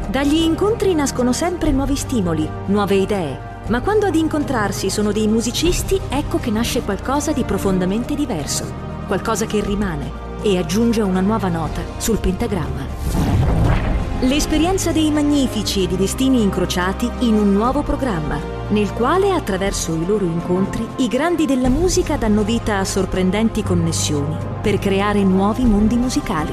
Dagli incontri nascono sempre nuovi stimoli, nuove idee, ma quando ad incontrarsi sono dei musicisti, ecco che nasce qualcosa di profondamente diverso, qualcosa che rimane e aggiunge una nuova nota sul pentagramma. L'esperienza dei magnifici e di destini incrociati in un nuovo programma, nel quale attraverso i loro incontri i grandi della musica danno vita a sorprendenti connessioni per creare nuovi mondi musicali.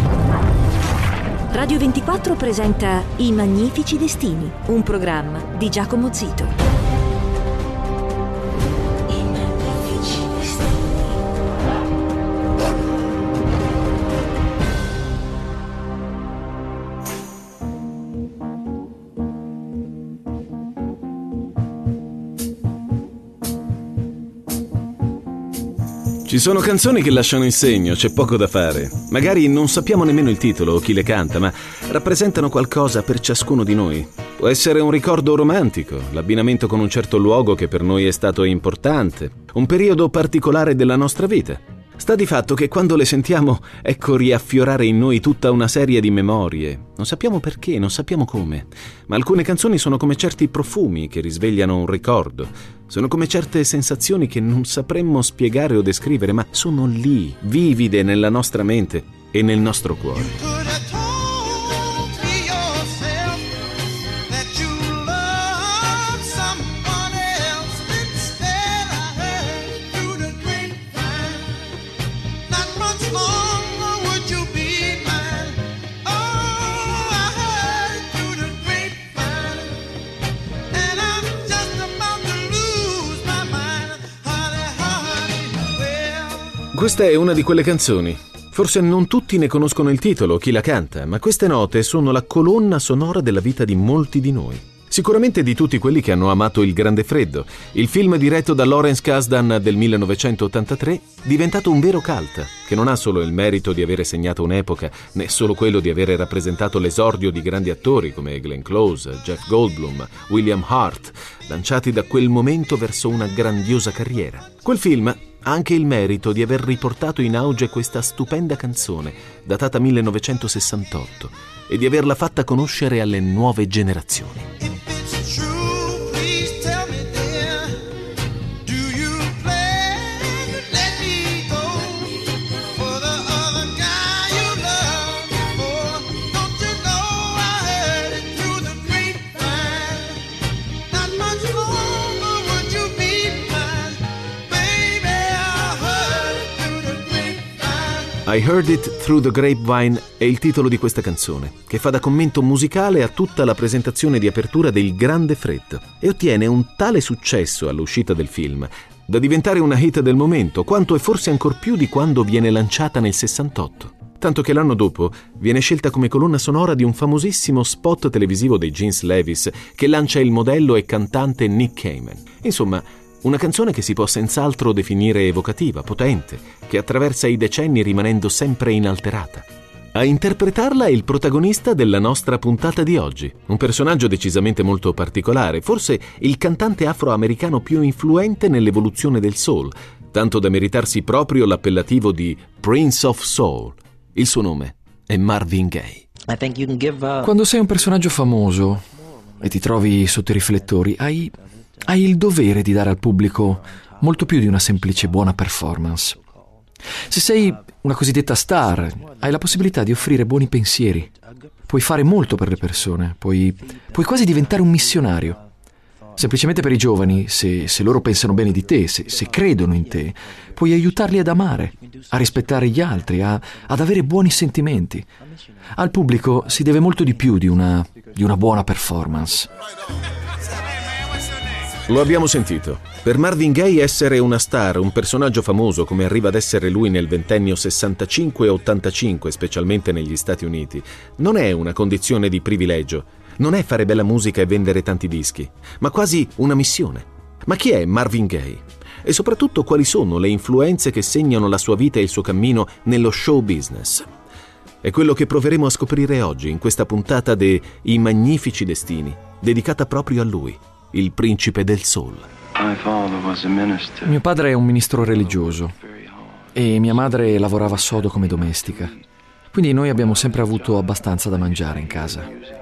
Radio 24 presenta I Magnifici Destini, un programma di Giacomo Zito. I Magnifici Destini. Ci sono canzoni che lasciano il segno, c'è poco da fare. Magari non sappiamo nemmeno il titolo o chi le canta, ma rappresentano qualcosa per ciascuno di noi. Può essere un ricordo romantico, l'abbinamento con un certo luogo che per noi è stato importante, un periodo particolare della nostra vita. Sta di fatto che quando le sentiamo, ecco riaffiorare in noi tutta una serie di memorie. Non sappiamo perché, non sappiamo come, ma alcune canzoni sono come certi profumi che risvegliano un ricordo. Sono come certe sensazioni che non sapremmo spiegare o descrivere, ma sono lì, vivide nella nostra mente e nel nostro cuore. Questa è una di quelle canzoni. Forse non tutti ne conoscono il titolo o chi la canta, ma queste note sono la colonna sonora della vita di molti di noi. Sicuramente di tutti quelli che hanno amato Il Grande Freddo, il film diretto da Lawrence Kasdan del 1983, diventato un vero cult, che non ha solo il merito di avere segnato un'epoca, né solo quello di avere rappresentato l'esordio di grandi attori come Glenn Close, Jeff Goldblum, William Hurt, lanciati da quel momento verso una grandiosa carriera. Quel film ha anche il merito di aver riportato in auge questa stupenda canzone, datata 1968, e di averla fatta conoscere alle nuove generazioni. I Heard It Through the Grapevine è il titolo di questa canzone, che fa da commento musicale a tutta la presentazione di apertura del Grande Freddo e ottiene un tale successo all'uscita del film da diventare una hit del momento, quanto e forse ancor più di quando viene lanciata nel 68. Tanto che l'anno dopo viene scelta come colonna sonora di un famosissimo spot televisivo dei Jeans Levis che lancia il modello e cantante Nick Kamen. Insomma, una canzone che si può senz'altro definire evocativa, potente, che attraversa i decenni rimanendo sempre inalterata. A interpretarla è il protagonista della nostra puntata di oggi, un personaggio decisamente molto particolare, forse il cantante afroamericano più influente nell'evoluzione del soul, tanto da meritarsi proprio l'appellativo di Prince of Soul. Il suo nome è Marvin Gaye. Quando sei un personaggio famoso e ti trovi sotto i riflettori, hai il dovere di dare al pubblico molto più di una semplice buona performance. Se sei una cosiddetta star, hai la possibilità di offrire buoni pensieri. Puoi fare molto per le persone, puoi quasi diventare un missionario. Semplicemente per i giovani, se loro pensano bene di te, se credono in te, puoi aiutarli ad amare, a rispettare gli altri, ad avere buoni sentimenti. Al pubblico si deve molto di più di una buona performance. Lo abbiamo sentito. Per Marvin Gaye essere una star, un personaggio famoso come arriva ad essere lui nel ventennio 65-85, specialmente negli Stati Uniti, non è una condizione di privilegio, non è fare bella musica e vendere tanti dischi, ma quasi una missione. Ma chi è Marvin Gaye? E soprattutto quali sono le influenze che segnano la sua vita e il suo cammino nello show business? È quello che proveremo a scoprire oggi in questa puntata de I Magnifici Destini, dedicata proprio a lui, il principe del soul. Mio padre è un ministro religioso e mia madre lavorava sodo come domestica. Quindi noi abbiamo sempre avuto abbastanza da mangiare in casa.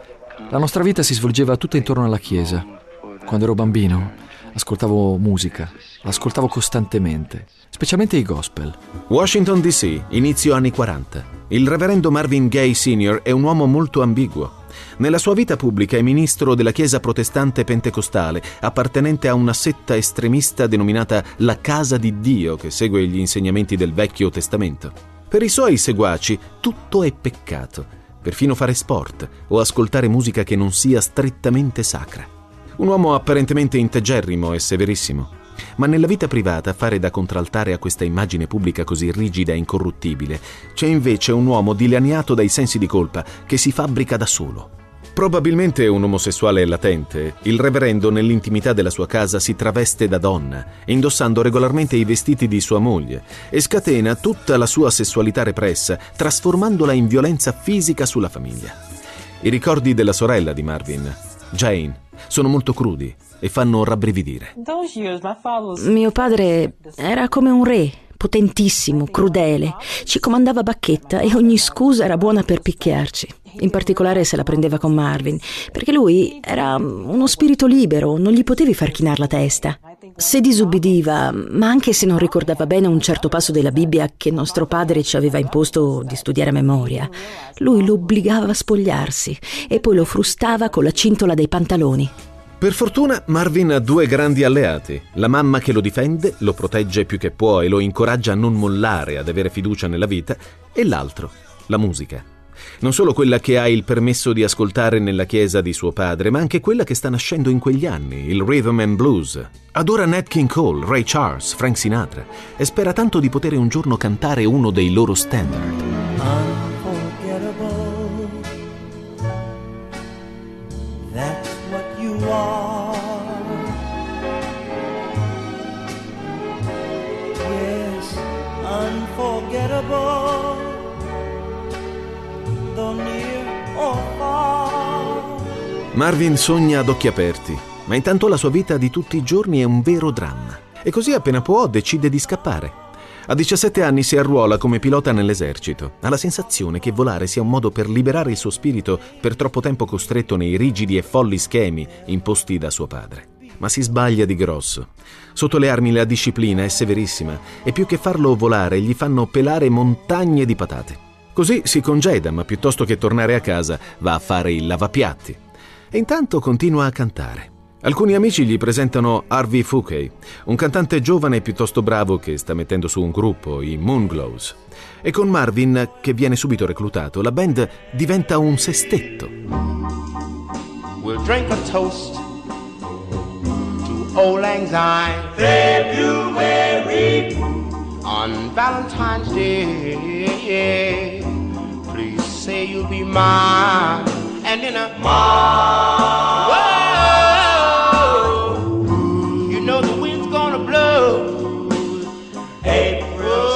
La nostra vita si svolgeva tutta intorno alla chiesa. Quando ero bambino ascoltavo musica, l'ascoltavo costantemente, specialmente i gospel. Washington DC, inizio anni 40. Il reverendo Marvin Gaye Sr. è un uomo molto ambiguo. Nella sua vita pubblica è ministro della Chiesa protestante pentecostale, appartenente a una setta estremista denominata la Casa di Dio, che segue gli insegnamenti del Vecchio Testamento. Per i suoi seguaci tutto è peccato, perfino fare sport o ascoltare musica che non sia strettamente sacra. Un uomo apparentemente integerrimo e severissimo, ma nella vita privata, a fare da contraltare a questa immagine pubblica così rigida e incorruttibile, c'è invece un uomo dilaniato dai sensi di colpa che si fabbrica da solo. Probabilmente un omosessuale latente, il reverendo nell'intimità della sua casa si traveste da donna, indossando regolarmente i vestiti di sua moglie, e scatena tutta la sua sessualità repressa, trasformandola in violenza fisica sulla famiglia. I ricordi della sorella di Marvin, Jane, sono molto crudi e fanno rabbrividire. Mio padre era come un re, potentissimo, crudele. Ci comandava a bacchetta e ogni scusa era buona per picchiarci. In particolare se la prendeva con Marvin, perché lui era uno spirito libero, non gli potevi far chinar la testa. Se disubbidiva, ma anche se non ricordava bene un certo passo della Bibbia che nostro padre ci aveva imposto di studiare a memoria, lui lo obbligava a spogliarsi e poi lo frustava con la cintola dei pantaloni. Per fortuna Marvin ha due grandi alleati, la mamma che lo difende, lo protegge più che può e lo incoraggia a non mollare, ad avere fiducia nella vita, e l'altro, la musica. Non solo quella che ha il permesso di ascoltare nella chiesa di suo padre, ma anche quella che sta nascendo in quegli anni, il rhythm and blues. Adora Nat King Cole, Ray Charles, Frank Sinatra e spera tanto di poter un giorno cantare uno dei loro standard. Unforgettable, that's what you are. Yes, unforgettable, though near or far. Marvin sogna ad occhi aperti, ma intanto la sua vita di tutti i giorni è un vero dramma. E così appena può decide di scappare. A 17 anni si arruola come pilota nell'esercito. Ha la sensazione che volare sia un modo per liberare il suo spirito per troppo tempo costretto nei rigidi e folli schemi imposti da suo padre. Ma si sbaglia di grosso. Sotto le armi la disciplina è severissima e più che farlo volare gli fanno pelare montagne di patate. Così si congeda, ma piuttosto che tornare a casa va a fare il lavapiatti. E intanto continua a cantare. Alcuni amici gli presentano Harvey Fuqua, un cantante giovane e piuttosto bravo che sta mettendo su un gruppo, i Moonglows. E con Marvin, che viene subito reclutato, la band diventa un sestetto. We'll drink a toast to Old Lang Syne, February, on Valentine's Day. Please say you'll be mine, and in a you know the wind's gonna blow. April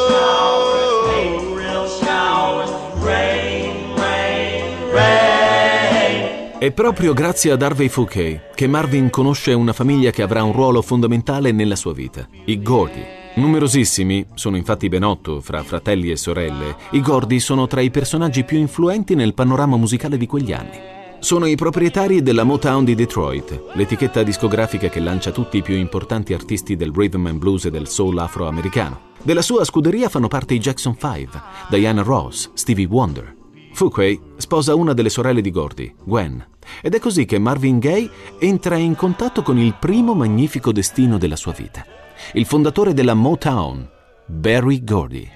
showers, rain, rain, rain. È proprio grazie ad Harvey Fuqua che Marvin conosce una famiglia che avrà un ruolo fondamentale nella sua vita, i Gordy. Numerosissimi, sono infatti ben 8 fra fratelli e sorelle, i Gordy sono tra i personaggi più influenti nel panorama musicale di quegli anni. Sono i proprietari della Motown di Detroit, l'etichetta discografica che lancia tutti i più importanti artisti del rhythm and blues e del soul afroamericano. Della sua scuderia fanno parte i Jackson 5, Diana Ross, Stevie Wonder. Fuqua sposa una delle sorelle di Gordy, Gwen, ed è così che Marvin Gaye entra in contatto con il primo magnifico destino della sua vita, il fondatore della Motown, Berry Gordy.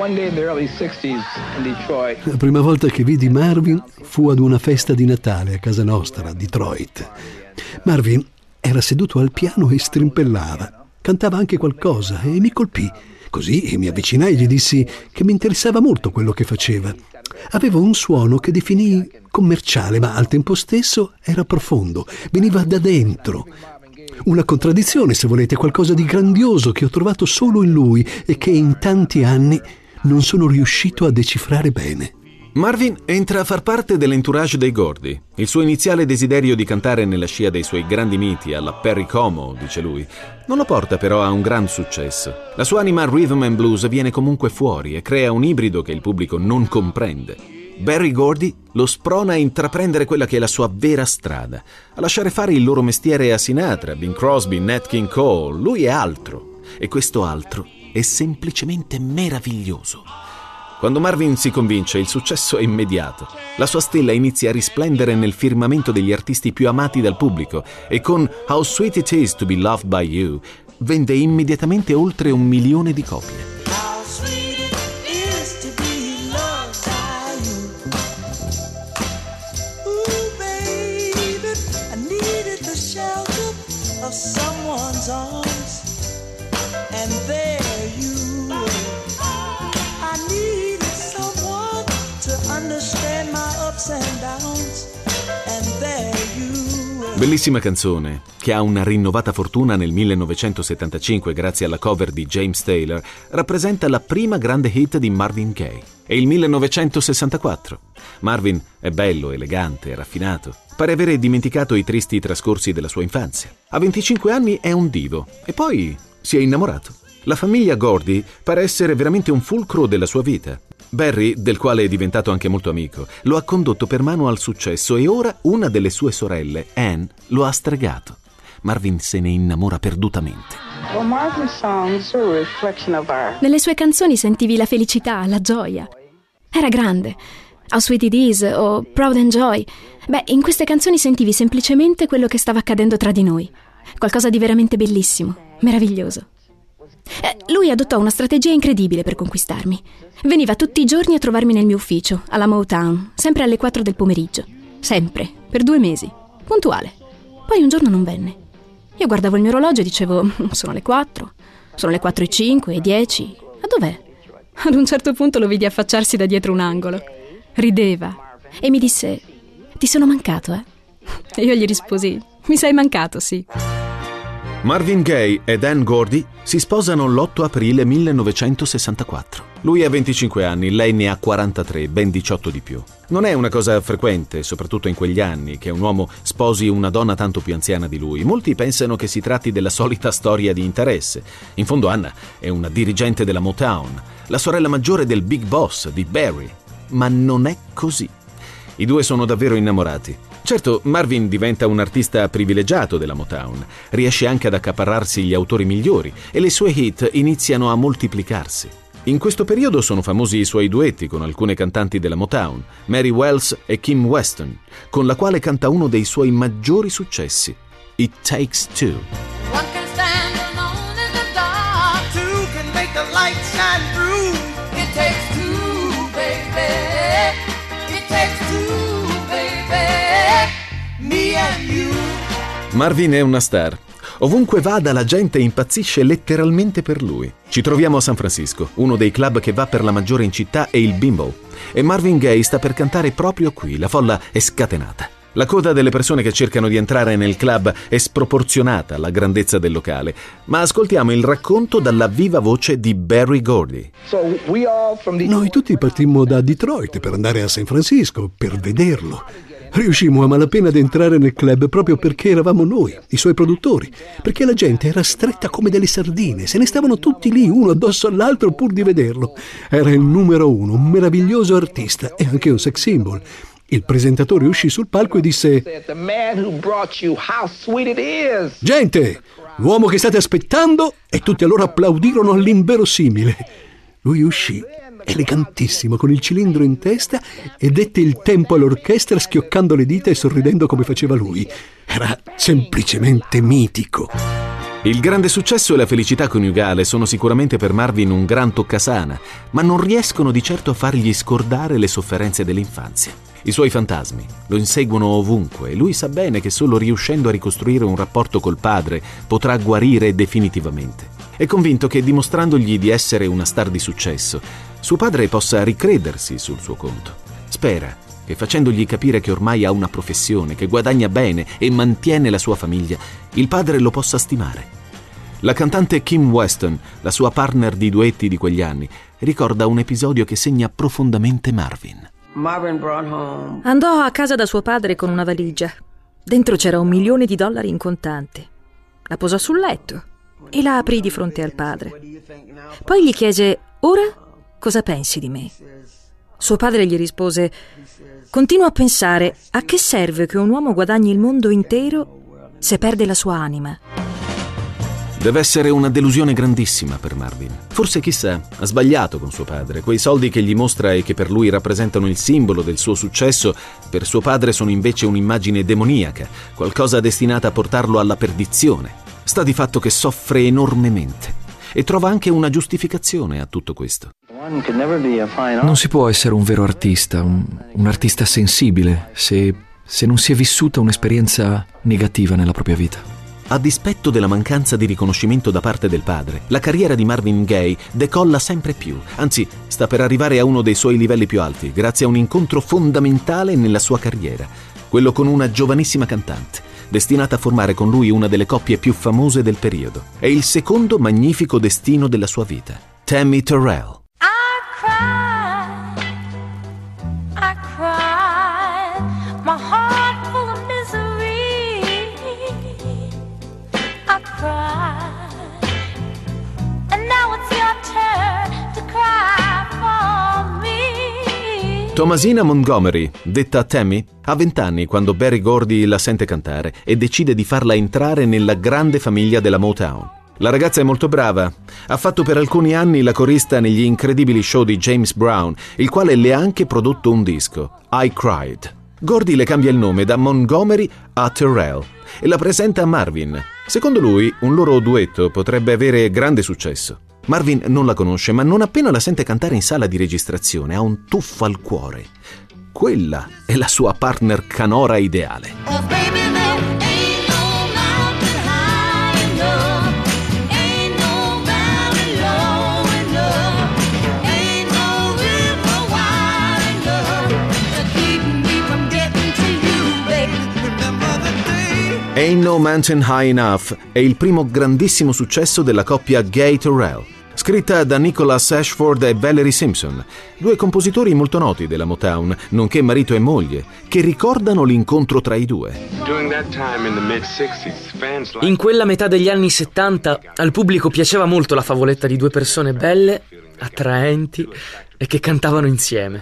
La prima volta che vidi Marvin fu ad una festa di Natale a casa nostra, a Detroit. Marvin era seduto al piano e strimpellava. Cantava anche qualcosa e mi colpì. Così mi avvicinai e gli dissi che mi interessava molto quello che faceva. Aveva un suono che definii commerciale, ma al tempo stesso era profondo, veniva da dentro. Una contraddizione, se volete, qualcosa di grandioso che ho trovato solo in lui e che in tanti anni non sono riuscito a decifrare bene. Marvin entra a far parte dell'entourage dei Gordy. Il suo iniziale desiderio di cantare nella scia dei suoi grandi miti, alla Perry Como, dice lui, non lo porta però a un gran successo. La sua anima rhythm and blues viene comunque fuori e crea un ibrido che il pubblico non comprende. Berry Gordy lo sprona a intraprendere quella che è la sua vera strada, a lasciare fare il loro mestiere a Sinatra, Bing Crosby, Nat King Cole. Lui è altro, e questo altro è semplicemente meraviglioso. Quando Marvin si convince, il successo è immediato. La sua stella inizia a risplendere nel firmamento degli artisti più amati dal pubblico e con How Sweet It Is to Be Loved by You vende immediatamente oltre 1 milione di copie. How sweet it is to be loved by you. Ooh, baby, I needed the shelter of someone's arms, and there you were. I needed someone to understand my ups and downs, and there you were. Bellissima canzone, che ha una rinnovata fortuna nel 1975 grazie alla cover di James Taylor, rappresenta la prima grande hit di Marvin Gaye. È il 1964. Marvin è bello, elegante, raffinato. Pare avere dimenticato i tristi trascorsi della sua infanzia. A 25 anni è un divo e poi si è innamorato. La famiglia Gordy pare essere veramente un fulcro della sua vita. Barry, del quale è diventato anche molto amico, lo ha condotto per mano al successo e ora una delle sue sorelle, Anne, lo ha stregato. Marvin se ne innamora perdutamente. Nelle sue canzoni sentivi la felicità, la gioia. Era grande. How Sweet It Is o Proud and Joy. Beh, in queste canzoni sentivi semplicemente quello che stava accadendo tra di noi. Qualcosa di veramente bellissimo, meraviglioso. Lui adottò una strategia incredibile per conquistarmi. Veniva tutti i giorni a trovarmi nel mio ufficio, alla Motown, sempre alle 4 del pomeriggio. Sempre, per 2 mesi. Puntuale. Poi un giorno non venne. Io guardavo il mio orologio e dicevo, sono le 4, sono le 4:05, e 10. Ma dov'è? Ad un certo punto lo vidi affacciarsi da dietro un angolo. Rideva e mi disse, ti sono mancato, eh? E io gli risposi, mi sei mancato, sì. Marvin Gaye ed Anne Gordy si sposano l'8 aprile 1964. Lui ha 25 anni, lei ne ha 43, ben 18 di più. Non è una cosa frequente, soprattutto in quegli anni, che un uomo sposi una donna tanto più anziana di lui. Molti pensano che si tratti della solita storia di interesse. In fondo Anna è una dirigente della Motown, la sorella maggiore del Big Boss, di Barry. Ma non è così. I due sono davvero innamorati. Certo, Marvin diventa un artista privilegiato della Motown, riesce anche ad accaparrarsi gli autori migliori e le sue hit iniziano a moltiplicarsi. In questo periodo sono famosi i suoi duetti con alcune cantanti della Motown, Mary Wells e Kim Weston, con la quale canta uno dei suoi maggiori successi, It Takes Two. One can stand alone in the dark, two can make the light shine through. It takes two, baby. It takes two, baby. Me and you. Marvin è una star. Ovunque vada la gente impazzisce letteralmente per lui. Ci troviamo a San Francisco, uno dei club che va per la maggiore in città è il Bimbo. E Marvin Gaye sta per cantare proprio qui, la folla è scatenata. La coda delle persone che cercano di entrare nel club è sproporzionata alla grandezza del locale. Ma ascoltiamo il racconto dalla viva voce di Berry Gordy. Noi tutti partimmo da Detroit per andare a San Francisco, per vederlo. Riuscimmo a malapena ad entrare nel club proprio perché eravamo noi, i suoi produttori, perché la gente era stretta come delle sardine, se ne stavano tutti lì uno addosso all'altro pur di vederlo. Era il numero 1, un meraviglioso artista e anche un sex symbol. Il presentatore uscì sul palco e disse: gente, l'uomo che state aspettando, e tutti allora applaudirono all'inverosimile. Lui uscì, elegantissimo, con il cilindro in testa, e dette il tempo all'orchestra schioccando le dita e sorridendo come faceva lui. Era semplicemente mitico. Il grande successo e la felicità coniugale sono sicuramente per Marvin un gran toccasana, ma non riescono di certo a fargli scordare le sofferenze dell'infanzia. I suoi fantasmi lo inseguono ovunque e lui sa bene che solo riuscendo a ricostruire un rapporto col padre potrà guarire definitivamente. È convinto che dimostrandogli di essere una star di successo, suo padre possa ricredersi sul suo conto. Spera che facendogli capire che ormai ha una professione, che guadagna bene e mantiene la sua famiglia, il padre lo possa stimare. La cantante Kim Weston, la sua partner di duetti di quegli anni, ricorda un episodio che segna profondamente Marvin. Andò a casa da suo padre con una valigia. Dentro c'era $1 milione in contanti. La posò sul letto e la aprì di fronte al padre. Poi gli chiese: ora cosa pensi di me? Suo padre gli rispose: «Continuo a pensare, a che serve che un uomo guadagni il mondo intero se perde la sua anima?» Deve essere una delusione grandissima per Marvin. Forse, chissà, ha sbagliato con suo padre. Quei soldi che gli mostra e che per lui rappresentano il simbolo del suo successo, per suo padre sono invece un'immagine demoniaca, qualcosa destinata a portarlo alla perdizione. Sta di fatto che soffre enormemente e trova anche una giustificazione a tutto questo. Non si può essere un vero artista, un artista sensibile, se non si è vissuta un'esperienza negativa nella propria vita. A dispetto della mancanza di riconoscimento da parte del padre, la carriera di Marvin Gaye decolla sempre più, anzi sta per arrivare a uno dei suoi livelli più alti, grazie a un incontro fondamentale nella sua carriera, quello con una giovanissima cantante, destinata a formare con lui una delle coppie più famose del periodo. È il secondo magnifico destino della sua vita, Tammy Terrell. I cried, my heart full of misery. I cried, and now it's your turn to cry for me. Thomasina Montgomery, detta Tammy, ha 20 anni quando Berry Gordy la sente cantare e decide di farla entrare nella grande famiglia della Motown. La ragazza è molto brava. Ha fatto per alcuni anni la corista negli incredibili show di James Brown, il quale le ha anche prodotto un disco, I Cried. Gordy le cambia il nome da Montgomery a Terrell e la presenta a Marvin. Secondo lui, un loro duetto potrebbe avere grande successo. Marvin non la conosce, ma non appena la sente cantare in sala di registrazione ha un tuffo al cuore. Quella è la sua partner canora ideale. Oh, baby, there ain't no mountain high enough, ain't no valley low enough, ain't no river wide enough to keep me from getting to you, baby. Remember the day. Ain't No Mountain High Enough è il primo grandissimo successo della coppia Gaye-Terrell, scritta da Nicholas Ashford e Valerie Simpson, due compositori molto noti della Motown, nonché marito e moglie, che ricordano l'incontro tra i due. In quella metà degli anni 70 al pubblico piaceva molto la favoletta di due persone belle, attraenti e che cantavano insieme.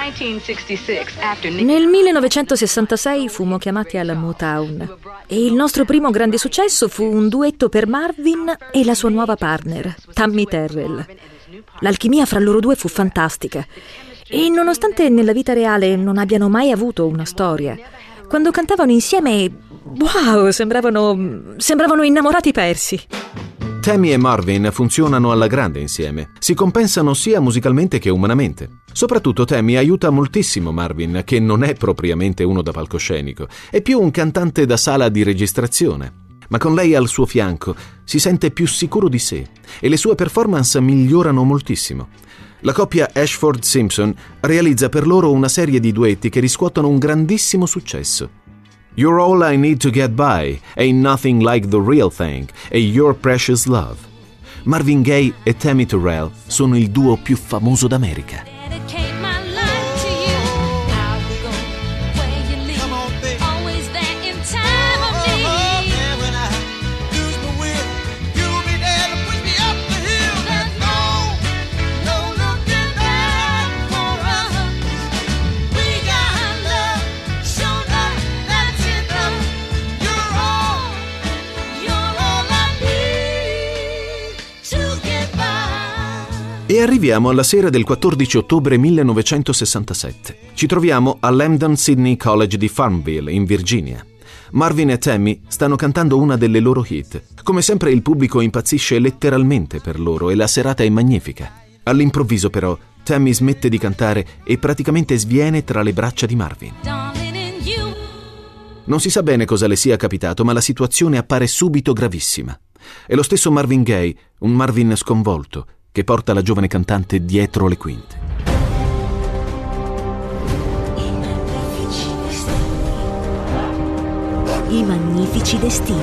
Nel 1966 fummo chiamati alla Motown e il nostro primo grande successo fu un duetto per Marvin e la sua nuova partner, Tammy Terrell. L'alchimia fra loro due fu fantastica e nonostante nella vita reale non abbiano mai avuto una storia, quando cantavano insieme, wow, sembravano innamorati persi. Tammy e Marvin funzionano alla grande insieme. Si compensano sia musicalmente che umanamente. Soprattutto Tammy aiuta moltissimo Marvin, che non è propriamente uno da palcoscenico, è più un cantante da sala di registrazione. Ma con lei al suo fianco si sente più sicuro di sé e le sue performance migliorano moltissimo. La coppia Ashford-Simpson realizza per loro una serie di duetti che riscuotono un grandissimo successo. You're All I Need to Get By, Ain't Nothing Like the Real Thing e Your Precious Love. Marvin Gaye e Tammy Terrell sono il duo più famoso d'America. Dedicate my life to you. I'll go where you lead. Always there in time of need. When I lose my will, you'll be there to push me up the hill. There's no looking back for us. We got love, show love, that's enough. You're all I need to get by. E arriviamo alla sera del 14 ottobre 1967. Ci troviamo all'Hampden Sydney College di Farmville, in Virginia. Marvin e Tammy stanno cantando una delle loro hit. Come sempre il pubblico impazzisce letteralmente per loro e la serata è magnifica. All'improvviso però Tammy smette di cantare e praticamente sviene tra le braccia di Marvin. Darling, in you. Non si sa bene cosa le sia capitato, ma la situazione appare subito gravissima. È lo stesso Marvin Gaye, un Marvin sconvolto, che porta la giovane cantante dietro le quinte. I magnifici destini.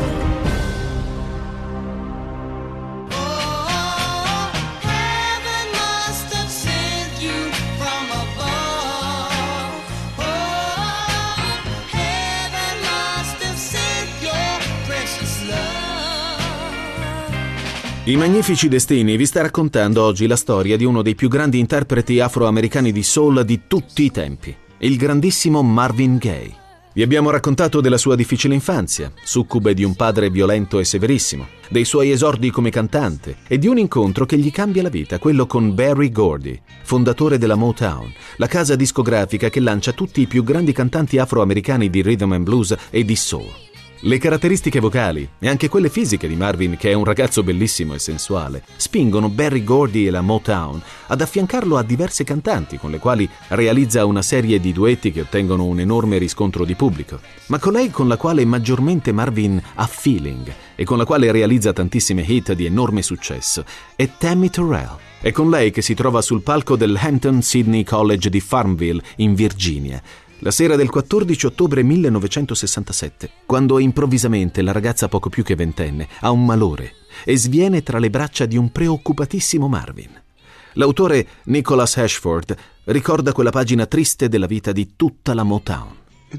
Heaven must have sent you from above. Oh, heaven must have sent your precious love. I Magnifici Destini vi sta raccontando oggi la storia di uno dei più grandi interpreti afroamericani di soul di tutti i tempi, il grandissimo Marvin Gaye. Vi abbiamo raccontato della sua difficile infanzia, succube di un padre violento e severissimo, dei suoi esordi come cantante e di un incontro che gli cambia la vita, quello con Berry Gordy, fondatore della Motown, la casa discografica che lancia tutti i più grandi cantanti afroamericani di rhythm and blues e di soul. Le caratteristiche vocali e anche quelle fisiche di Marvin, che è un ragazzo bellissimo e sensuale, spingono Berry Gordy e la Motown ad affiancarlo a diverse cantanti con le quali realizza una serie di duetti che ottengono un enorme riscontro di pubblico. Ma colei con la quale maggiormente Marvin ha feeling e con la quale realizza tantissime hit di enorme successo è Tammy Terrell. È con lei che si trova sul palco del Hampton-Sydney College di Farmville, in Virginia, la sera del 14 ottobre 1967, quando improvvisamente la ragazza poco più che ventenne ha un malore e sviene tra le braccia di un preoccupatissimo Marvin. L'autore Nicholas Ashford ricorda quella pagina triste della vita di tutta la Motown.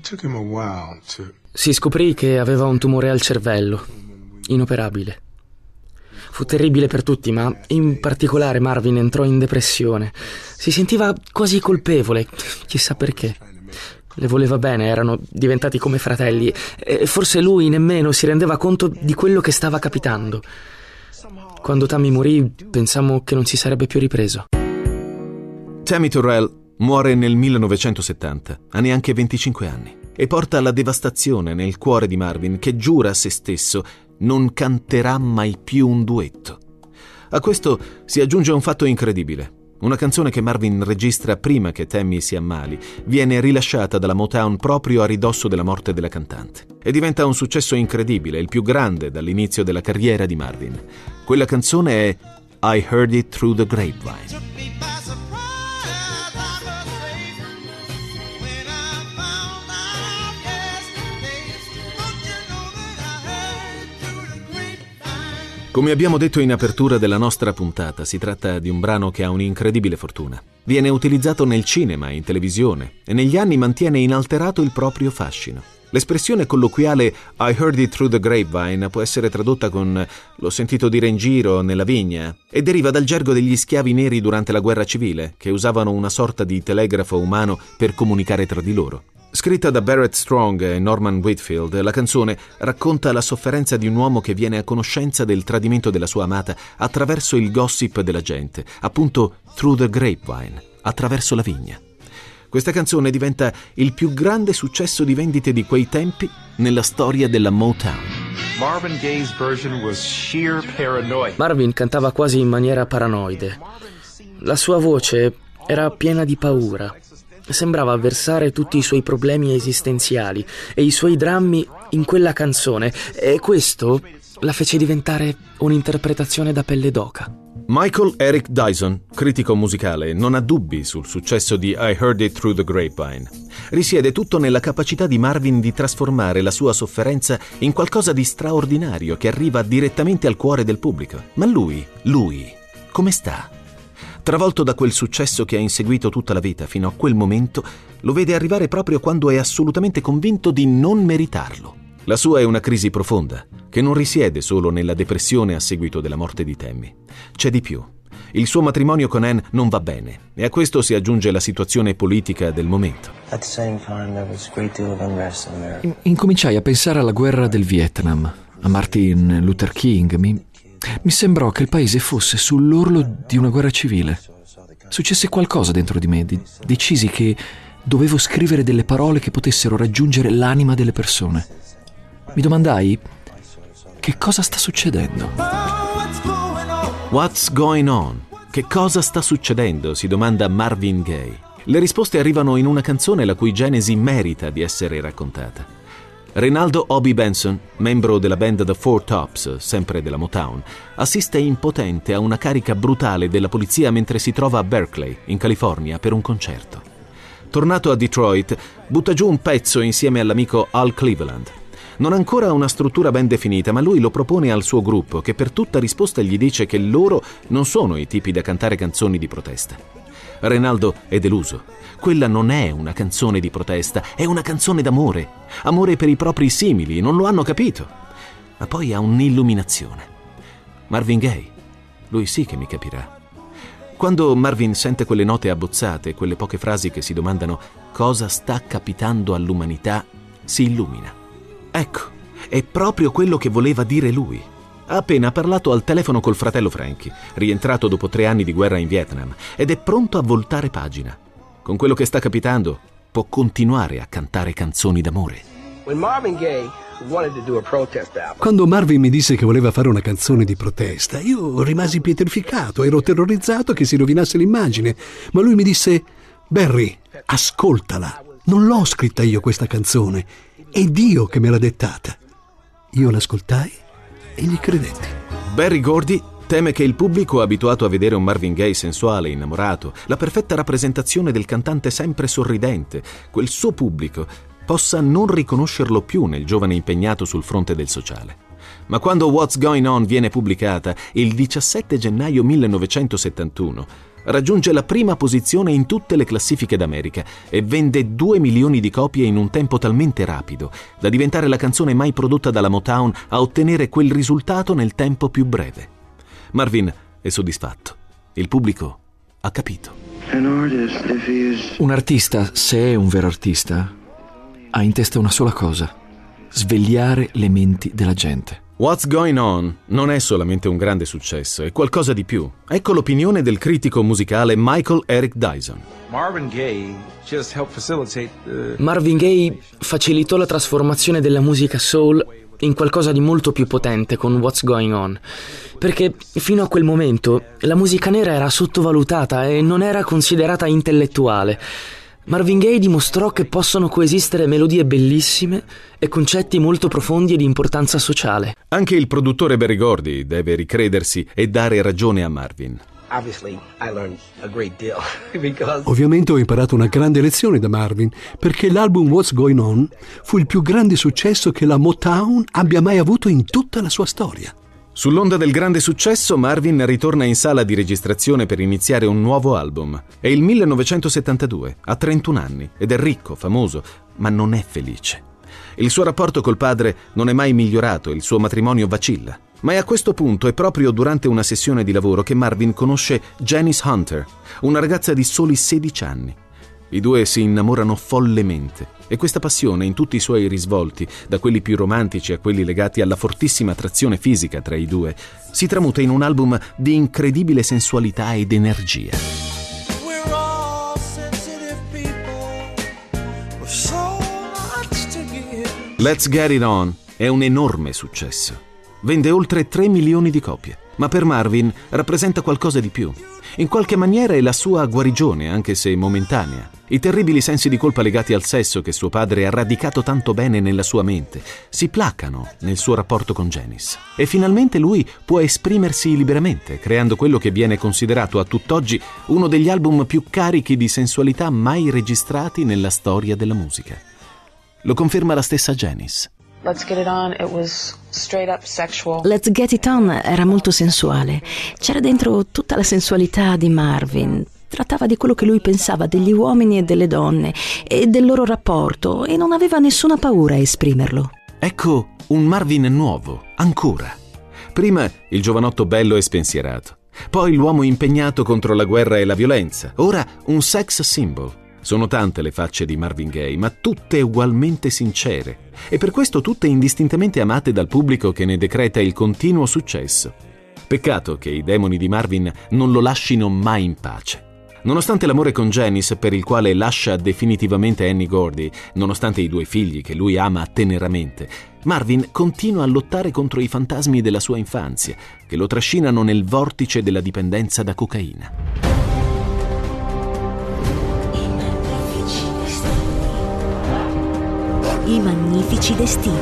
Si scoprì che aveva un tumore al cervello, inoperabile. Fu terribile per tutti, ma in particolare Marvin entrò in depressione. Si sentiva quasi colpevole, chissà perché. Le voleva bene, erano diventati come fratelli e forse lui nemmeno si rendeva conto di quello che stava capitando. Quando Tammy morì, pensammo che non si sarebbe più ripreso. Tammy Terrell muore nel 1970, a neanche 25 anni, e porta la devastazione nel cuore di Marvin, che giura a se stesso non canterà mai più un duetto. A questo si aggiunge un fatto incredibile. Una canzone che Marvin registra prima che Tammy si ammali viene rilasciata dalla Motown proprio a ridosso della morte della cantante e diventa un successo incredibile, il più grande dall'inizio della carriera di Marvin. Quella canzone è I Heard It Through the Grapevine. Come abbiamo detto in apertura della nostra puntata, si tratta di un brano che ha un'incredibile fortuna. Viene utilizzato nel cinema, in televisione e negli anni mantiene inalterato il proprio fascino. L'espressione colloquiale I heard it through the grapevine può essere tradotta con l'ho sentito dire in giro, nella vigna, e deriva dal gergo degli schiavi neri durante la guerra civile, che usavano una sorta di telegrafo umano per comunicare tra di loro. Scritta da Barrett Strong e Norman Whitfield, la canzone racconta la sofferenza di un uomo che viene a conoscenza del tradimento della sua amata attraverso il gossip della gente, appunto through the grapevine, attraverso la vigna. Questa canzone diventa il più grande successo di vendite di quei tempi nella storia della Motown. Marvin Gaye's version was sheer paranoia. Marvin cantava quasi in maniera paranoide. La sua voce era piena di paura. Sembrava versare tutti i suoi problemi esistenziali e i suoi drammi in quella canzone, e questo la fece diventare un'interpretazione da pelle d'oca. Michael Eric Dyson, critico musicale, non ha dubbi sul successo di I Heard It Through the Grapevine. Risiede tutto nella capacità di Marvin di trasformare la sua sofferenza in qualcosa di straordinario che arriva direttamente al cuore del pubblico. Ma lui, come sta? Travolto da quel successo che ha inseguito tutta la vita fino a quel momento, lo vede arrivare proprio quando è assolutamente convinto di non meritarlo. La sua è una crisi profonda, che non risiede solo nella depressione a seguito della morte di Tammy. C'è di più. Il suo matrimonio con Anne non va bene, e a questo si aggiunge la situazione politica del momento. Incominciai a pensare alla guerra del Vietnam, a Martin Luther King. Mi sembrò che il paese fosse sull'orlo di una guerra civile. Successe qualcosa dentro di me, decisi che dovevo scrivere delle parole che potessero raggiungere l'anima delle persone. Mi domandai, che cosa sta succedendo? What's going on? Che cosa sta succedendo? Si domanda Marvin Gaye. Le risposte arrivano in una canzone la cui genesi merita di essere raccontata. Reynaldo Obi Benson, membro della band The Four Tops, sempre della Motown, assiste impotente a una carica brutale della polizia mentre si trova a Berkeley, in California, per un concerto. Tornato a Detroit, butta giù un pezzo insieme all'amico Al Cleveland. Non ha ancora una struttura ben definita, ma lui lo propone al suo gruppo, che per tutta risposta gli dice che loro non sono i tipi da cantare canzoni di protesta. Reynaldo è deluso. Quella non è una canzone di protesta, è una canzone d'amore. Amore per i propri simili, non lo hanno capito. Ma poi ha un'illuminazione. Marvin Gaye lui sì che mi capirà. Quando Marvin sente quelle note abbozzate, quelle poche frasi che si domandano cosa sta capitando all'umanità, si illumina. Ecco, è proprio quello che voleva dire lui. Ha appena parlato al telefono col fratello Frankie, rientrato dopo 3 anni di guerra in Vietnam, ed è pronto a voltare pagina. Con quello che sta capitando, può continuare a cantare canzoni d'amore. Quando Marvin mi disse che voleva fare una canzone di protesta, io rimasi pietrificato, ero terrorizzato che si rovinasse l'immagine, ma lui mi disse: Barry, ascoltala, non l'ho scritta io questa canzone, è Dio che me l'ha dettata. Io l'ascoltai e gli credetti. Berry Gordy teme che il pubblico, abituato a vedere un Marvin Gaye sensuale, innamorato, la perfetta rappresentazione del cantante sempre sorridente, quel suo pubblico, possa non riconoscerlo più nel giovane impegnato sul fronte del sociale. Ma quando What's Going On viene pubblicata il 17 gennaio 1971, raggiunge la prima posizione in tutte le classifiche d'America e vende 2 milioni di copie in un tempo talmente rapido da diventare la canzone mai prodotta dalla Motown a ottenere quel risultato nel tempo più breve. Marvin è soddisfatto. Il pubblico ha capito. Un artista, se è un vero artista, ha in testa una sola cosa: svegliare le menti della gente. What's Going On non è solamente un grande successo, è qualcosa di più. Ecco l'opinione del critico musicale Michael Eric Dyson. Marvin Gaye facilitò la trasformazione della musica soul in qualcosa di molto più potente con What's Going On, perché fino a quel momento la musica nera era sottovalutata e non era considerata intellettuale. Marvin Gaye dimostrò che possono coesistere melodie bellissime e concetti molto profondi e di importanza sociale. Anche il produttore Berry Gordy deve ricredersi e dare ragione a Marvin. Ovviamente ho imparato una grande lezione da Marvin, perché l'album What's Going On fu il più grande successo che la Motown abbia mai avuto in tutta la sua storia. Sull'onda del grande successo, Marvin ritorna in sala di registrazione per iniziare un nuovo album. È il 1972, ha 31 anni ed è ricco, famoso, ma non è felice. Il suo rapporto col padre non è mai migliorato e il suo matrimonio vacilla. Ma è a questo punto, e proprio durante una sessione di lavoro, che Marvin conosce Janice Hunter, una ragazza di soli 16 anni. I due si innamorano follemente e questa passione, in tutti i suoi risvolti, da quelli più romantici a quelli legati alla fortissima attrazione fisica tra i due, si tramuta in un album di incredibile sensualità ed energia. Let's Get It On è un enorme successo. Vende oltre 3 milioni di copie, ma per Marvin rappresenta qualcosa di più. In qualche maniera è la sua guarigione, anche se momentanea. I terribili sensi di colpa legati al sesso che suo padre ha radicato tanto bene nella sua mente si placano nel suo rapporto con Janice. E finalmente lui può esprimersi liberamente, creando quello che viene considerato a tutt'oggi uno degli album più carichi di sensualità mai registrati nella storia della musica. Lo conferma la stessa Janice. Let's Get It On, it was straight up sexual. Let's Get It On era molto sensuale. C'era dentro tutta la sensualità di Marvin. Trattava di quello che lui pensava degli uomini e delle donne e del loro rapporto e non aveva nessuna paura a esprimerlo. Ecco un Marvin nuovo, ancora. Prima il giovanotto bello e spensierato. Poi l'uomo impegnato contro la guerra e la violenza. Ora un sex symbol. Sono tante le facce di Marvin Gaye, ma tutte ugualmente sincere, e per questo tutte indistintamente amate dal pubblico che ne decreta il continuo successo. Peccato che i demoni di Marvin non lo lascino mai in pace. Nonostante l'amore con Janice, per il quale lascia definitivamente Annie Gordy, nonostante i 2 figli che lui ama teneramente, Marvin continua a lottare contro i fantasmi della sua infanzia, che lo trascinano nel vortice della dipendenza da cocaina. I magnifici destini.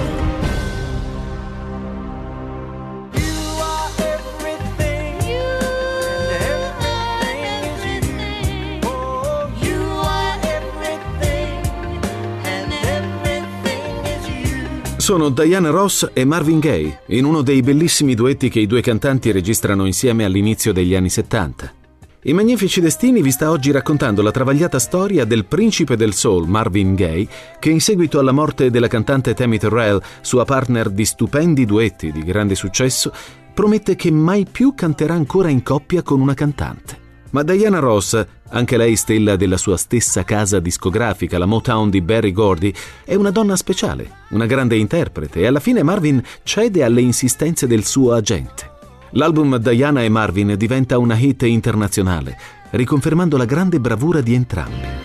Sono Diana Ross e Marvin Gaye, in uno dei bellissimi duetti che i 2 cantanti registrano insieme all'inizio degli anni 70. I Magnifici Destini vi sta oggi raccontando la travagliata storia del principe del soul Marvin Gaye, che in seguito alla morte della cantante Tammy Terrell, sua partner di stupendi duetti di grande successo, promette che mai più canterà ancora in coppia con una cantante. Ma Diana Ross, anche lei stella della sua stessa casa discografica, la Motown di Berry Gordy, è una donna speciale, una grande interprete, e alla fine Marvin cede alle insistenze del suo agente. L'album Diana e Marvin diventa una hit internazionale, riconfermando la grande bravura di entrambi.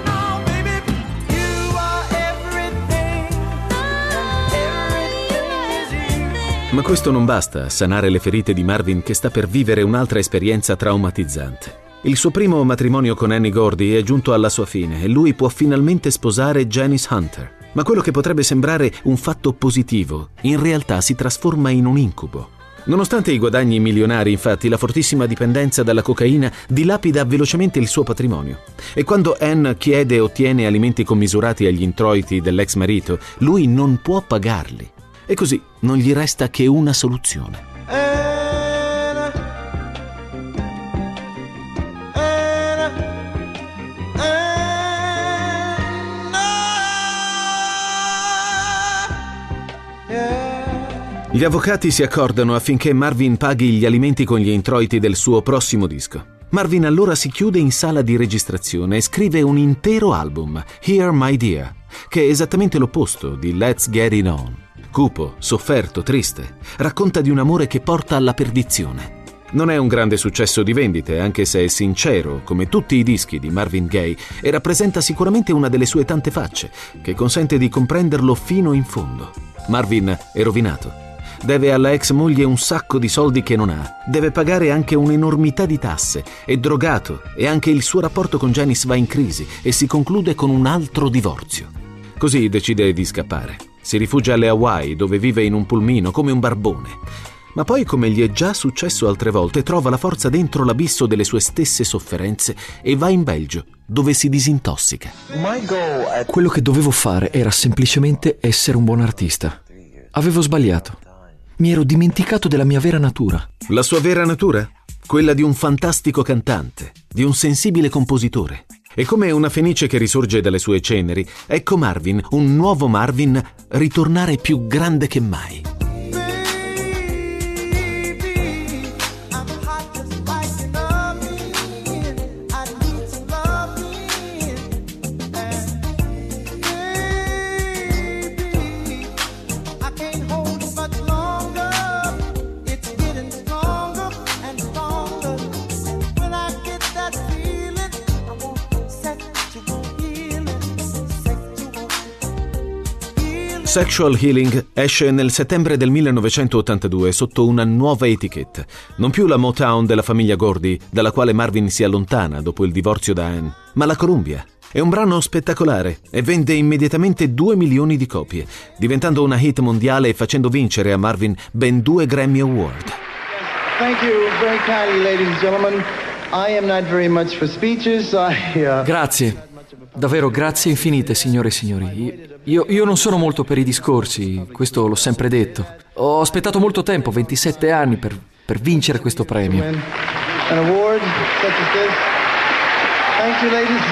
Ma questo non basta a sanare le ferite di Marvin, che sta per vivere un'altra esperienza traumatizzante. Il suo primo matrimonio con Annie Gordy è giunto alla sua fine e lui può finalmente sposare Janice Hunter. Ma quello che potrebbe sembrare un fatto positivo, in realtà si trasforma in un incubo. Nonostante i guadagni milionari, infatti, la fortissima dipendenza dalla cocaina dilapida velocemente il suo patrimonio. E quando Anne chiede e ottiene alimenti commisurati agli introiti dell'ex marito, lui non può pagarli. E così non gli resta che una soluzione. Gli avvocati si accordano affinché Marvin paghi gli alimenti con gli introiti del suo prossimo disco. Marvin allora si chiude in sala di registrazione e scrive un intero album, Here My Dear, che è esattamente l'opposto di Let's Get It On. Cupo, sofferto, triste, racconta di un amore che porta alla perdizione. Non è un grande successo di vendite, anche se è sincero, come tutti i dischi di Marvin Gaye, e rappresenta sicuramente una delle sue tante facce, che consente di comprenderlo fino in fondo. Marvin è rovinato. Deve alla ex moglie un sacco di soldi che non ha, deve pagare anche un'enormità di tasse, è drogato e anche il suo rapporto con Janice va in crisi e si conclude con un altro divorzio. Così decide di scappare. Si rifugia alle Hawaii, dove vive in un pulmino come un barbone. Ma poi, come gli è già successo altre volte, trova la forza dentro l'abisso delle sue stesse sofferenze e va in Belgio, dove si disintossica. Quello che dovevo fare era semplicemente essere un buon artista. Avevo sbagliato. Mi ero dimenticato della mia vera natura. La sua vera natura? Quella di un fantastico cantante, di un sensibile compositore. E come una fenice che risorge dalle sue ceneri, ecco Marvin, un nuovo Marvin, ritornare più grande che mai. Sexual Healing esce nel settembre del 1982 sotto una nuova etichetta. Non più la Motown della famiglia Gordy, dalla quale Marvin si allontana dopo il divorzio da Anne, ma la Columbia. È un brano spettacolare e vende immediatamente 2 milioni di copie, diventando una hit mondiale e facendo vincere a Marvin ben 2 Grammy Award. Thank you very kindly, ladies and gentlemen. I am not very much for speeches. Grazie. Davvero grazie infinite, signore e signori. Io non sono molto per i discorsi, questo l'ho sempre detto. Ho aspettato molto tempo, 27 anni, per vincere questo premio. An award such as this. Thank you, ladies.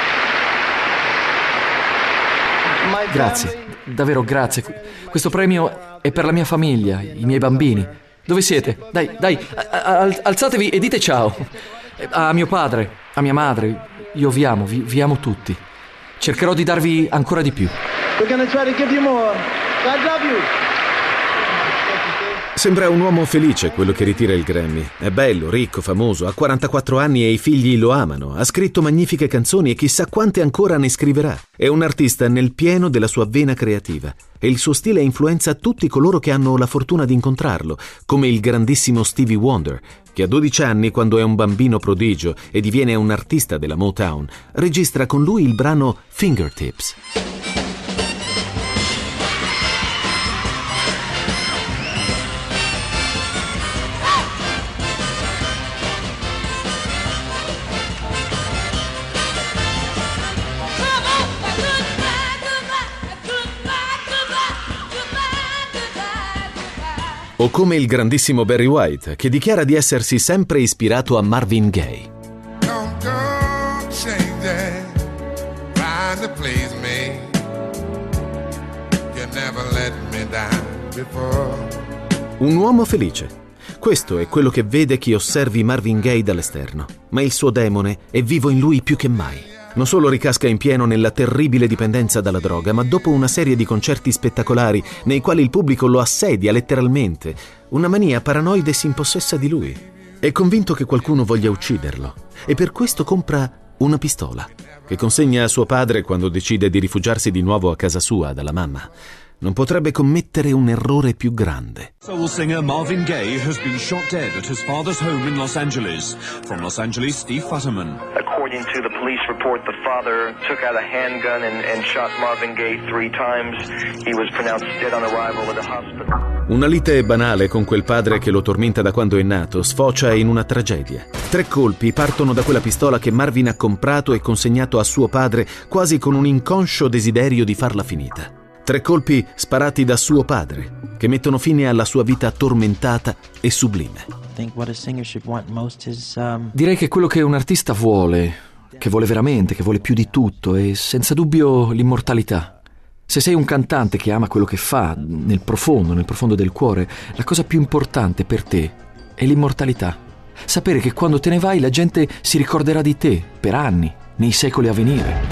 Grazie, davvero grazie. Questo premio è per la mia famiglia, i miei bambini. Dove siete? Dai, alzatevi e dite ciao. A mio padre, a mia madre. Io vi amo tutti. Cercherò di darvi ancora di più. We're gonna try to give you more. God love you. Sembra un uomo felice quello che ritira il Grammy. È bello, ricco, famoso, ha 44 anni e i figli lo amano. Ha scritto magnifiche canzoni e chissà quante ancora ne scriverà. È un artista nel pieno della sua vena creativa e il suo stile influenza tutti coloro che hanno la fortuna di incontrarlo, come il grandissimo Stevie Wonder, che a 12 anni, quando è un bambino prodigio e diviene un artista della Motown, registra con lui il brano Fingertips. O come il grandissimo Barry White, che dichiara di essersi sempre ispirato a Marvin Gaye. Un uomo felice. Questo è quello che vede chi osservi Marvin Gaye dall'esterno, ma il suo demone è vivo in lui più che mai. Non solo ricasca in pieno nella terribile dipendenza dalla droga, ma dopo una serie di concerti spettacolari nei quali il pubblico lo assedia letteralmente, una mania paranoide si impossessa di lui. È convinto che qualcuno voglia ucciderlo e per questo compra una pistola, che consegna a suo padre quando decide di rifugiarsi di nuovo a casa sua dalla mamma. Non potrebbe commettere un errore più grande. Soul singer Marvin Gaye has been shot dead at his father's home in Los Angeles. From Los Angeles, Steve Futterman. According to the police report, the father took out a handgun and shot Marvin Gaye 3 times. He was pronounced dead on arrival at the hospital. Una lite banale con quel padre che lo tormenta da quando è nato sfocia in una tragedia. 3 colpi partono da quella pistola che Marvin ha comprato e consegnato a suo padre quasi con un inconscio desiderio di farla finita. 3 colpi sparati da suo padre, che mettono fine alla sua vita tormentata e sublime. Direi che quello che un artista vuole, che vuole veramente, che vuole più di tutto, è senza dubbio l'immortalità. Se sei un cantante che ama quello che fa, nel profondo del cuore, la cosa più importante per te è l'immortalità. Sapere che quando te ne vai la gente si ricorderà di te per anni, nei secoli a venire.